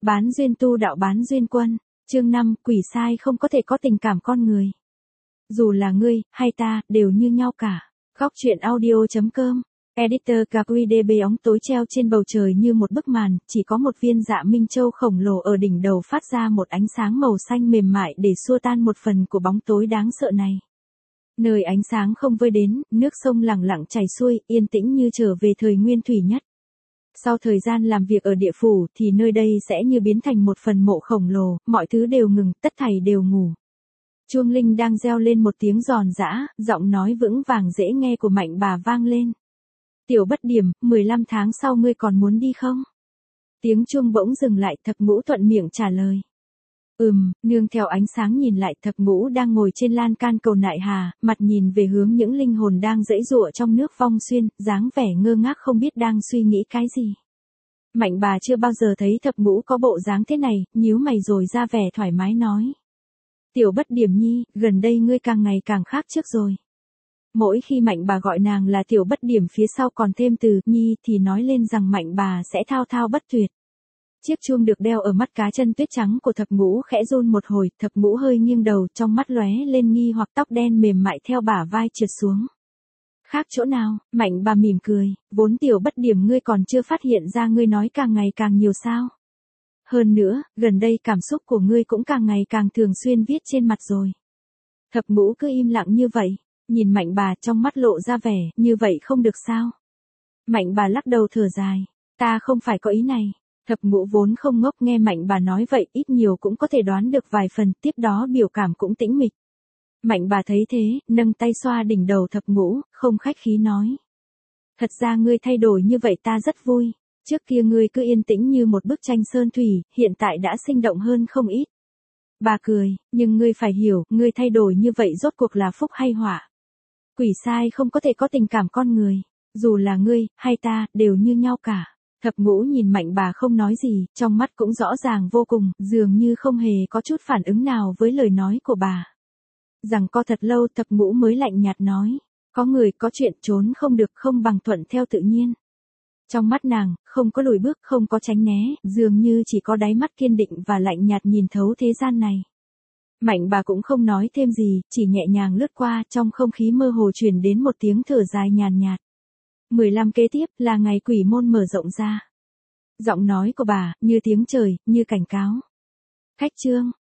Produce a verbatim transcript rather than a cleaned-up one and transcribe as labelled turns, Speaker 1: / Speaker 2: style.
Speaker 1: Bán duyên tu đạo bán duyên quân. Chương năm, quỷ sai không có thể có tình cảm con người. Dù là ngươi, hay ta, đều như nhau cả. Góc truyện audio chấm com. Editor Gakuide bê óng tối treo trên bầu trời như một bức màn, chỉ có một viên dạ minh châu khổng lồ ở đỉnh đầu phát ra một ánh sáng màu xanh mềm mại để xua tan một phần của bóng tối đáng sợ này. Nơi ánh sáng không vơi đến, nước sông lặng lặng chảy xuôi, yên tĩnh như trở về thời nguyên thủy nhất. Sau thời gian làm việc ở địa phủ thì nơi đây sẽ như biến thành một phần mộ khổng lồ, mọi thứ đều ngừng, tất thảy đều ngủ. Chuông linh đang reo lên một tiếng giòn giã, giọng nói vững vàng dễ nghe của Mạnh Bà vang lên. Tiểu Bất Điểm, mười lăm tháng sau ngươi còn muốn đi không? Tiếng chuông bỗng dừng lại, Thập Ngũ thuận miệng trả lời. Ừm, nương theo ánh sáng nhìn lại, Thập Ngũ đang ngồi trên lan can cầu nại hà, mặt nhìn về hướng những linh hồn đang giãy giụa trong nước vong xuyên, dáng vẻ ngơ ngác không biết đang suy nghĩ cái gì. Mạnh Bà chưa bao giờ thấy Thập Ngũ có bộ dáng thế này, nhíu mày rồi ra vẻ thoải mái nói. Tiểu Bất Điểm nhi, gần đây ngươi càng ngày càng khác trước rồi. Mỗi khi Mạnh Bà gọi nàng là Tiểu Bất Điểm phía sau còn thêm từ nhi thì nói lên rằng Mạnh Bà sẽ thao thao bất tuyệt. Chiếc chuông được đeo ở mắt cá chân tuyết trắng của Thập Ngũ khẽ run một hồi, Thập Ngũ hơi nghiêng đầu, trong mắt lóe lên nghi hoặc, tóc đen mềm mại theo bả vai trượt xuống. Khác chỗ nào? Mạnh Bà mỉm cười, vốn Tiểu Bất Điểm ngươi còn chưa phát hiện ra ngươi nói càng ngày càng nhiều sao? Hơn nữa, gần đây cảm xúc của ngươi cũng càng ngày càng thường xuyên viết trên mặt rồi. Thập Ngũ cứ im lặng như vậy, nhìn Mạnh Bà trong mắt lộ ra vẻ, như vậy không được sao? Mạnh Bà lắc đầu thở dài, ta không phải có ý này. Thập Ngũ vốn không ngốc, nghe Mạnh Bà nói vậy ít nhiều cũng có thể đoán được vài phần, tiếp đó biểu cảm cũng tĩnh mịch. Mạnh Bà thấy thế, nâng tay xoa đỉnh đầu Thập Ngũ, không khách khí nói. Thật ra ngươi thay đổi như vậy ta rất vui, trước kia ngươi cứ yên tĩnh như một bức tranh sơn thủy, hiện tại đã sinh động hơn không ít. Bà cười, nhưng ngươi phải hiểu, ngươi thay đổi như vậy rốt cuộc là phúc hay họa. Quỷ sai không có thể có tình cảm con người, dù là ngươi, hay ta, đều như nhau cả. Thập Ngũ nhìn Mạnh Bà không nói gì, trong mắt cũng rõ ràng vô cùng, dường như không hề có chút phản ứng nào với lời nói của bà. Rằng co thật lâu Thập Ngũ mới lạnh nhạt nói, có người có chuyện trốn không được không bằng thuận theo tự nhiên. Trong mắt nàng, không có lùi bước, không có tránh né, dường như chỉ có đáy mắt kiên định và lạnh nhạt nhìn thấu thế gian này. Mạnh Bà cũng không nói thêm gì, chỉ nhẹ nhàng lướt qua, trong không khí mơ hồ truyền đến một tiếng thở dài nhàn nhạt. mười lăm kế tiếp là ngày quỷ môn mở rộng ra. Giọng nói của bà, như tiếng trời, như cảnh cáo. Khách trương,